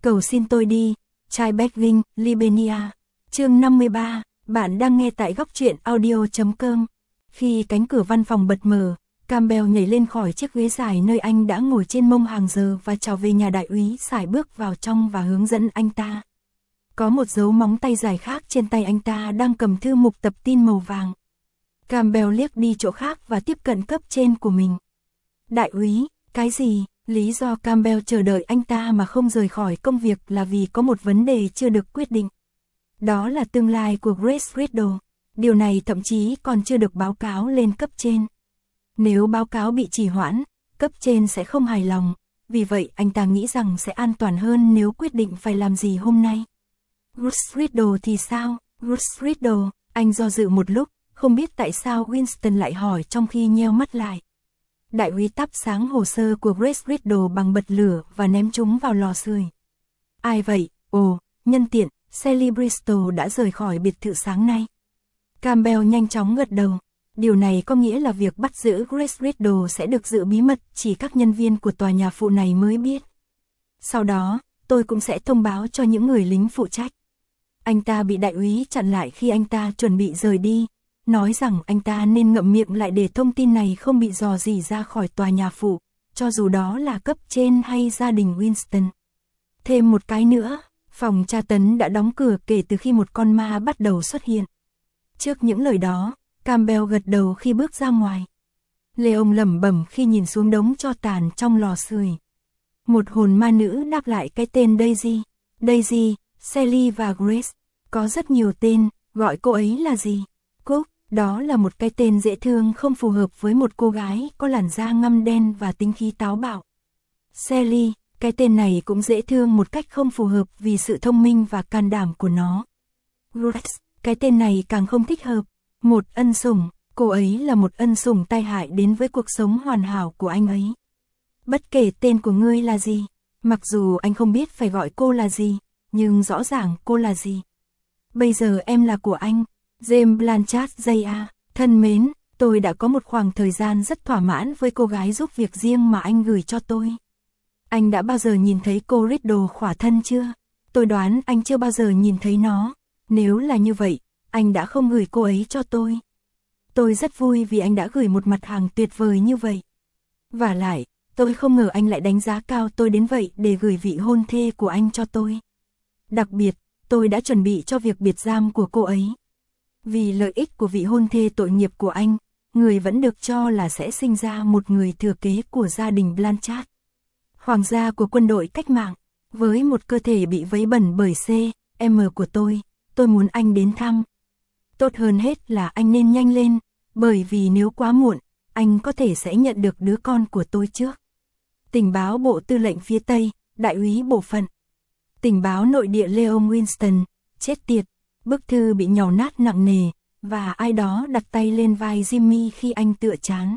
Cầu xin tôi đi, Chai Begging, Libenia. Chương 53, bạn đang nghe tại góc truyện audio.com. Khi cánh cửa văn phòng bật mở, Campbell nhảy lên khỏi chiếc ghế dài nơi anh đã ngồi trên mông hàng giờ và chào về nhà đại úy, sải bước vào trong và hướng dẫn anh ta. Có một dấu móng tay dài khác trên tay anh ta đang cầm thư mục tập tin màu vàng. Campbell liếc đi chỗ khác và tiếp cận cấp trên của mình. Đại úy, cái gì? Lý do Campbell chờ đợi anh ta mà không rời khỏi công việc là vì có một vấn đề chưa được quyết định. Đó là tương lai của Grace Riddle. Điều này thậm chí còn chưa được báo cáo lên cấp trên. Nếu báo cáo bị trì hoãn, cấp trên sẽ không hài lòng. Vì vậy anh ta nghĩ rằng sẽ an toàn hơn nếu quyết định phải làm gì hôm nay. Grace Riddle thì sao? Grace Riddle, anh do dự một lúc, không biết tại sao Winston lại hỏi trong khi nheo mắt lại. Đại úy thắp sáng hồ sơ của Grace Riddle bằng bật lửa và ném chúng vào lò sưởi. Ai vậy? Ồ, nhân tiện, Sally Bristol đã rời khỏi biệt thự sáng nay. Campbell nhanh chóng gật đầu. Điều này có nghĩa là việc bắt giữ Grace Riddle sẽ được giữ bí mật, chỉ các nhân viên của tòa nhà phụ này mới biết. Sau đó, tôi cũng sẽ thông báo cho những người lính phụ trách. Anh ta bị đại úy chặn lại khi anh ta chuẩn bị rời đi, nói rằng anh ta nên ngậm miệng lại để thông tin này không bị rò rỉ ra khỏi tòa nhà phụ, cho dù đó là cấp trên hay gia đình Winston. Thêm một cái nữa, phòng tra tấn đã đóng cửa kể từ khi một con ma bắt đầu xuất hiện. Trước những lời đó, Campbell gật đầu khi bước ra ngoài. Leon lẩm bẩm khi nhìn xuống đống tro tàn trong lò sưởi. Một hồn ma nữ đáp lại cái tên Daisy. Daisy, Sally và Grace. Có rất nhiều tên, gọi cô ấy là gì? Cook, đó là một cái tên dễ thương không phù hợp với một cô gái có làn da ngăm đen và tính khí táo bạo. Sally, cái tên này cũng dễ thương một cách không phù hợp vì sự thông minh và can đảm của nó. Grace, cái tên này càng không thích hợp. Một ân sủng, cô ấy là một ân sủng tai hại đến với cuộc sống hoàn hảo của anh ấy. Bất kể tên của ngươi là gì, mặc dù anh không biết phải gọi cô là gì, nhưng rõ ràng cô là gì. Bây giờ em là của anh. James Blanchard J.A. Thân mến, tôi đã có một khoảng thời gian rất thỏa mãn với cô gái giúp việc riêng mà anh gửi cho tôi. Anh đã bao giờ nhìn thấy cô Riddle khỏa thân chưa? Tôi đoán anh chưa bao giờ nhìn thấy nó. Nếu là như vậy, anh đã không gửi cô ấy cho tôi. Tôi rất vui vì anh đã gửi một mặt hàng tuyệt vời như vậy. Vả lại, tôi không ngờ anh lại đánh giá cao tôi đến vậy để gửi vị hôn thê của anh cho tôi. Đặc biệt, tôi đã chuẩn bị cho việc biệt giam của cô ấy. Vì lợi ích của vị hôn thê tội nghiệp của anh, người vẫn được cho là sẽ sinh ra một người thừa kế của gia đình Blanchard. Hoàng gia của quân đội cách mạng, với một cơ thể bị vấy bẩn bởi C.M. của tôi muốn anh đến thăm. Tốt hơn hết là anh nên nhanh lên, bởi vì nếu quá muộn, anh có thể sẽ nhận được đứa con của tôi trước. Tình báo Bộ Tư lệnh phía Tây, Đại úy bộ phận. Tình báo nội địa Leon Winston, chết tiệt, bức thư bị nhàu nát nặng nề, và ai đó đặt tay lên vai Jimmy khi anh tựa chán.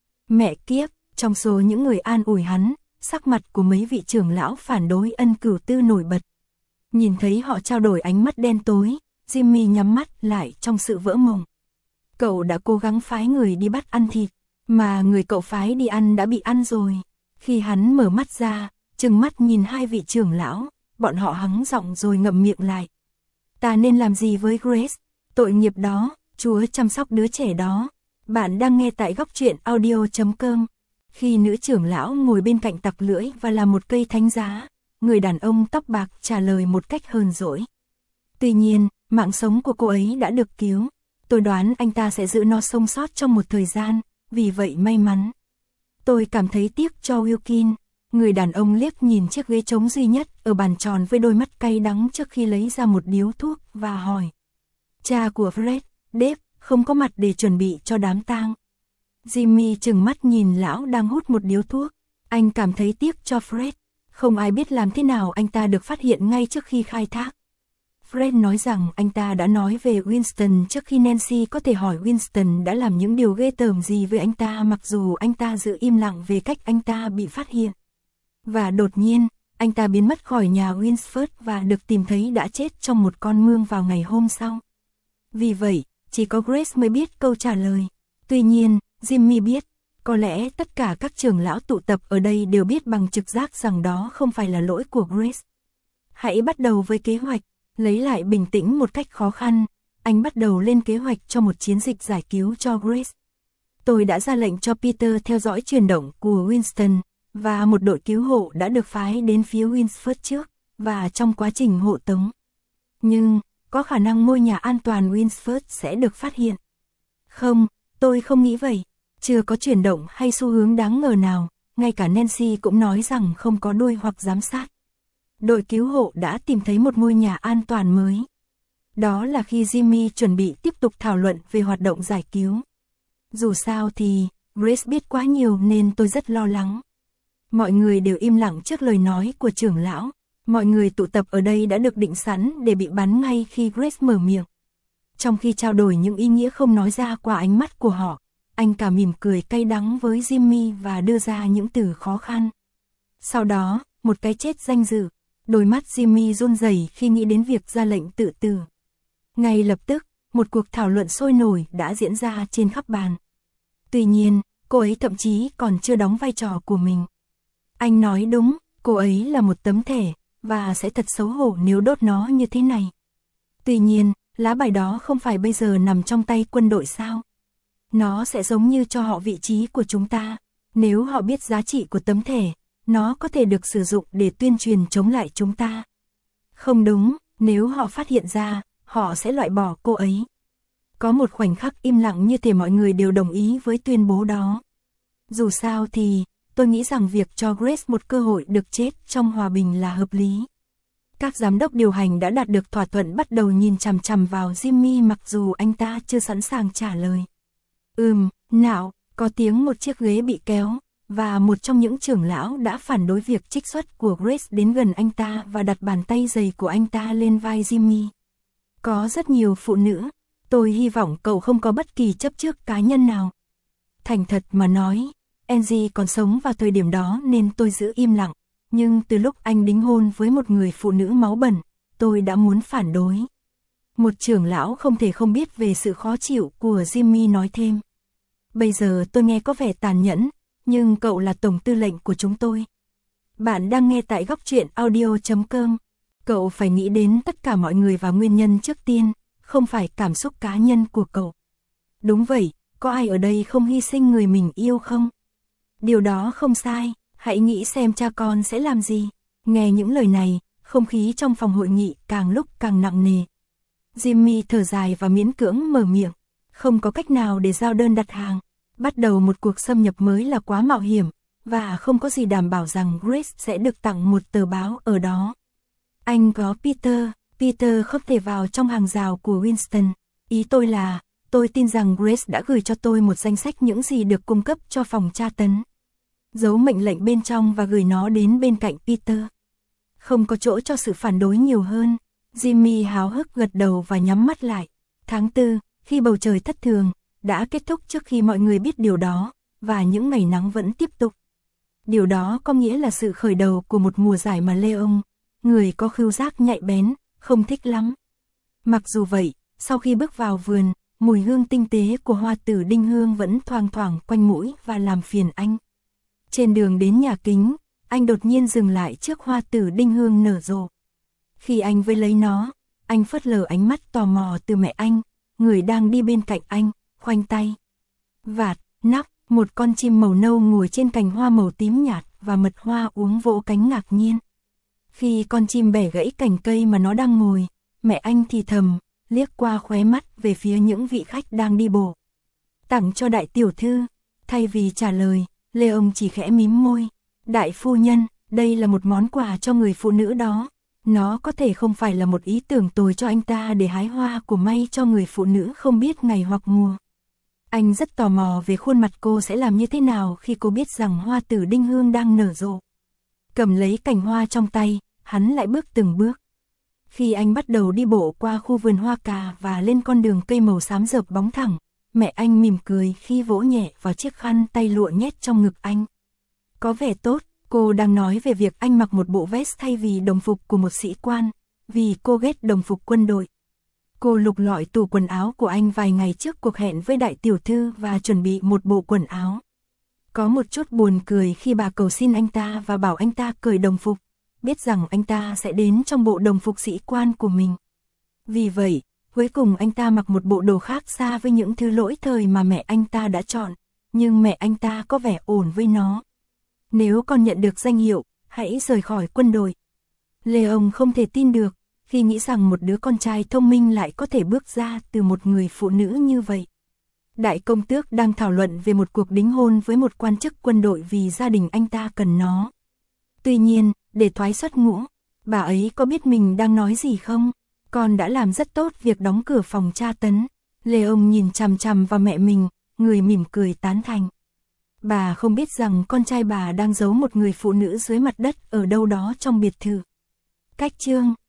Mẹ kiếp, trong số những người an ủi hắn, sắc mặt của mấy vị trưởng lão phản đối ân cửu tư nổi bật. Nhìn thấy họ trao đổi ánh mắt đen tối, Jimmy nhắm mắt lại trong sự vỡ mộng. Cậu đã cố gắng phái người đi bắt ăn thịt, mà người cậu phái đi ăn đã bị ăn rồi. Khi hắn mở mắt ra, trừng mắt nhìn hai vị trưởng lão, bọn họ hắng giọng rồi ngậm miệng lại. Ta nên làm gì với Grace? Tội nghiệp đó, Chúa chăm sóc đứa trẻ đó. Bạn đang nghe tại góc truyện audio.com. Khi nữ trưởng lão ngồi bên cạnh tặc lưỡi và là một cây thánh giá, người đàn ông tóc bạc trả lời một cách hờn dỗi. Tuy nhiên, mạng sống của cô ấy đã được cứu. Tôi đoán anh ta sẽ giữ nó sống sót trong một thời gian, vì vậy may mắn. Tôi cảm thấy tiếc cho Wilkin. Người đàn ông liếc nhìn chiếc ghế trống duy nhất ở bàn tròn với đôi mắt cay đắng trước khi lấy ra một điếu thuốc và hỏi. Cha của Fred, Dave, không có mặt để chuẩn bị cho đám tang. Jimmy trừng mắt nhìn lão đang hút một điếu thuốc. Anh cảm thấy tiếc cho Fred. Không ai biết làm thế nào anh ta được phát hiện ngay trước khi khai thác. Fred nói rằng anh ta đã nói về Winston trước khi Nancy có thể hỏi Winston đã làm những điều ghê tởm gì với anh ta mặc dù anh ta giữ im lặng về cách anh ta bị phát hiện. Và đột nhiên, anh ta biến mất khỏi nhà Winsford và được tìm thấy đã chết trong một con mương vào ngày hôm sau. Vì vậy, chỉ có Grace mới biết câu trả lời. Tuy nhiên, Jimmy biết, có lẽ tất cả các trưởng lão tụ tập ở đây đều biết bằng trực giác rằng đó không phải là lỗi của Grace. Hãy bắt đầu với kế hoạch, lấy lại bình tĩnh một cách khó khăn. Anh bắt đầu lên kế hoạch cho một chiến dịch giải cứu cho Grace. Tôi đã ra lệnh cho Peter theo dõi chuyển động của Winston, và một đội cứu hộ đã được phái đến phía Winsford trước, và trong quá trình hộ tống. Nhưng, có khả năng ngôi nhà an toàn Winsford sẽ được phát hiện. Không, tôi không nghĩ vậy. Chưa có chuyển động hay xu hướng đáng ngờ nào, ngay cả Nancy cũng nói rằng không có đuôi hoặc giám sát. Đội cứu hộ đã tìm thấy một ngôi nhà an toàn mới. Đó là khi Jimmy chuẩn bị tiếp tục thảo luận về hoạt động giải cứu. Dù sao thì, Grace biết quá nhiều nên tôi rất lo lắng. Mọi người đều im lặng trước lời nói của trưởng lão. Mọi người tụ tập ở đây đã được định sẵn để bị bắn ngay khi Grace mở miệng. Trong khi trao đổi những ý nghĩa không nói ra qua ánh mắt của họ, anh cả mỉm cười cay đắng với Jimmy và đưa ra những từ khó khăn. Sau đó, một cái chết danh dự. Đôi mắt Jimmy run rẩy khi nghĩ đến việc ra lệnh tự tử. Ngay lập tức, một cuộc thảo luận sôi nổi đã diễn ra trên khắp bàn. Tuy nhiên, cô ấy thậm chí còn chưa đóng vai trò của mình. Anh nói đúng, cô ấy là một tấm thẻ, và sẽ thật xấu hổ nếu đốt nó như thế này. Tuy nhiên, lá bài đó không phải bây giờ nằm trong tay quân đội sao? Nó sẽ giống như cho họ vị trí của chúng ta. Nếu họ biết giá trị của tấm thẻ, nó có thể được sử dụng để tuyên truyền chống lại chúng ta. Không đúng, nếu họ phát hiện ra, họ sẽ loại bỏ cô ấy. Có một khoảnh khắc im lặng như thể mọi người đều đồng ý với tuyên bố đó. Dù sao thì, tôi nghĩ rằng việc cho Grace một cơ hội được chết trong hòa bình là hợp lý. Các giám đốc điều hành đã đạt được thỏa thuận bắt đầu nhìn chằm chằm vào Jimmy mặc dù anh ta chưa sẵn sàng trả lời. Nào, có tiếng một chiếc ghế bị kéo, và một trong những trưởng lão đã phản đối việc trích xuất của Grace đến gần anh ta và đặt bàn tay dày của anh ta lên vai Jimmy. Có rất nhiều phụ nữ, tôi hy vọng cậu không có bất kỳ chấp trước cá nhân nào. Thành thật mà nói, Angie còn sống vào thời điểm đó nên tôi giữ im lặng, nhưng từ lúc anh đính hôn với một người phụ nữ máu bẩn, tôi đã muốn phản đối. Một trưởng lão không thể không biết về sự khó chịu của Jimmy nói thêm. Bây giờ tôi nghe có vẻ tàn nhẫn, nhưng cậu là tổng tư lệnh của chúng tôi. Bạn đang nghe tại góc truyện audio.com. Cậu phải nghĩ đến tất cả mọi người và nguyên nhân trước tiên, không phải cảm xúc cá nhân của cậu. Đúng vậy, có ai ở đây không hy sinh người mình yêu không? Điều đó không sai, hãy nghĩ xem cha con sẽ làm gì. Nghe những lời này, không khí trong phòng hội nghị càng lúc càng nặng nề. Jimmy thở dài và miễn cưỡng mở miệng. Không có cách nào để giao đơn đặt hàng. Bắt đầu một cuộc xâm nhập mới là quá mạo hiểm, và không có gì đảm bảo rằng Grace sẽ được tặng một tờ báo ở đó. Anh có Peter không thể vào trong hàng rào của Winston. Ý tôi là, tôi tin rằng Grace đã gửi cho tôi một danh sách những gì được cung cấp cho phòng tra tấn. Giấu mệnh lệnh bên trong và gửi nó đến bên cạnh Peter. Không có chỗ cho sự phản đối nhiều hơn. Jimmy háo hức gật đầu và nhắm mắt lại. Tháng 4, khi bầu trời thất thường, đã kết thúc trước khi mọi người biết điều đó, và những ngày nắng vẫn tiếp tục. Điều đó có nghĩa là sự khởi đầu của một mùa giải mà Leon, người có khứu giác nhạy bén, không thích lắm. Mặc dù vậy, sau khi bước vào vườn, mùi hương tinh tế của hoa tử đinh hương vẫn thoang thoảng quanh mũi và làm phiền anh. Trên đường đến nhà kính, anh đột nhiên dừng lại trước hoa tử đinh hương nở rộ. Khi anh với lấy nó, anh phớt lờ ánh mắt tò mò từ mẹ anh, người đang đi bên cạnh anh, khoanh tay. Vạt, nắp, một con chim màu nâu ngồi trên cành hoa màu tím nhạt và mật hoa uống vỗ cánh ngạc nhiên. Khi con chim bẻ gãy cành cây mà nó đang ngồi, mẹ anh thì thầm, liếc qua khóe mắt về phía những vị khách đang đi bộ. Tặng cho đại tiểu thư. Thay vì trả lời, Leon chỉ khẽ mím môi. Đại phu nhân, đây là một món quà cho người phụ nữ đó. Nó có thể không phải là một ý tưởng tồi cho anh ta để hái hoa của may cho người phụ nữ không biết ngày hoặc mùa. Anh rất tò mò về khuôn mặt cô sẽ làm như thế nào khi cô biết rằng hoa tử đinh hương đang nở rộ. Cầm lấy cành hoa trong tay, hắn lại bước từng bước. Khi anh bắt đầu đi bộ qua khu vườn hoa cà và lên con đường cây màu xám rợp bóng thẳng, mẹ anh mỉm cười khi vỗ nhẹ vào chiếc khăn tay lụa nhét trong ngực anh. Có vẻ tốt, cô đang nói về việc anh mặc một bộ vest thay vì đồng phục của một sĩ quan, vì cô ghét đồng phục quân đội. Cô lục lọi tủ quần áo của anh vài ngày trước cuộc hẹn với đại tiểu thư và chuẩn bị một bộ quần áo. Có một chút buồn cười khi bà cầu xin anh ta và bảo anh ta cởi đồng phục. biết rằng anh ta sẽ đến trong bộ đồng phục sĩ quan của mình. Vì vậy, cuối cùng anh ta mặc một bộ đồ khác xa với những thứ lỗi thời mà mẹ anh ta đã chọn, nhưng mẹ anh ta có vẻ ổn với nó. Nếu con nhận được danh hiệu, hãy rời khỏi quân đội. Leon không thể tin được, khi nghĩ rằng một đứa con trai thông minh lại có thể bước ra từ một người phụ nữ như vậy. Đại công tước đang thảo luận về một cuộc đính hôn với một quan chức quân đội vì gia đình anh ta cần nó. Tuy nhiên, để thoái xuất ngũ, bà ấy có biết mình đang nói gì không? Con đã làm rất tốt việc đóng cửa phòng tra tấn. Leon nhìn chằm chằm vào mẹ mình, người mỉm cười tán thành. Bà không biết rằng con trai bà đang giấu một người phụ nữ dưới mặt đất ở đâu đó trong biệt thự. Cách chương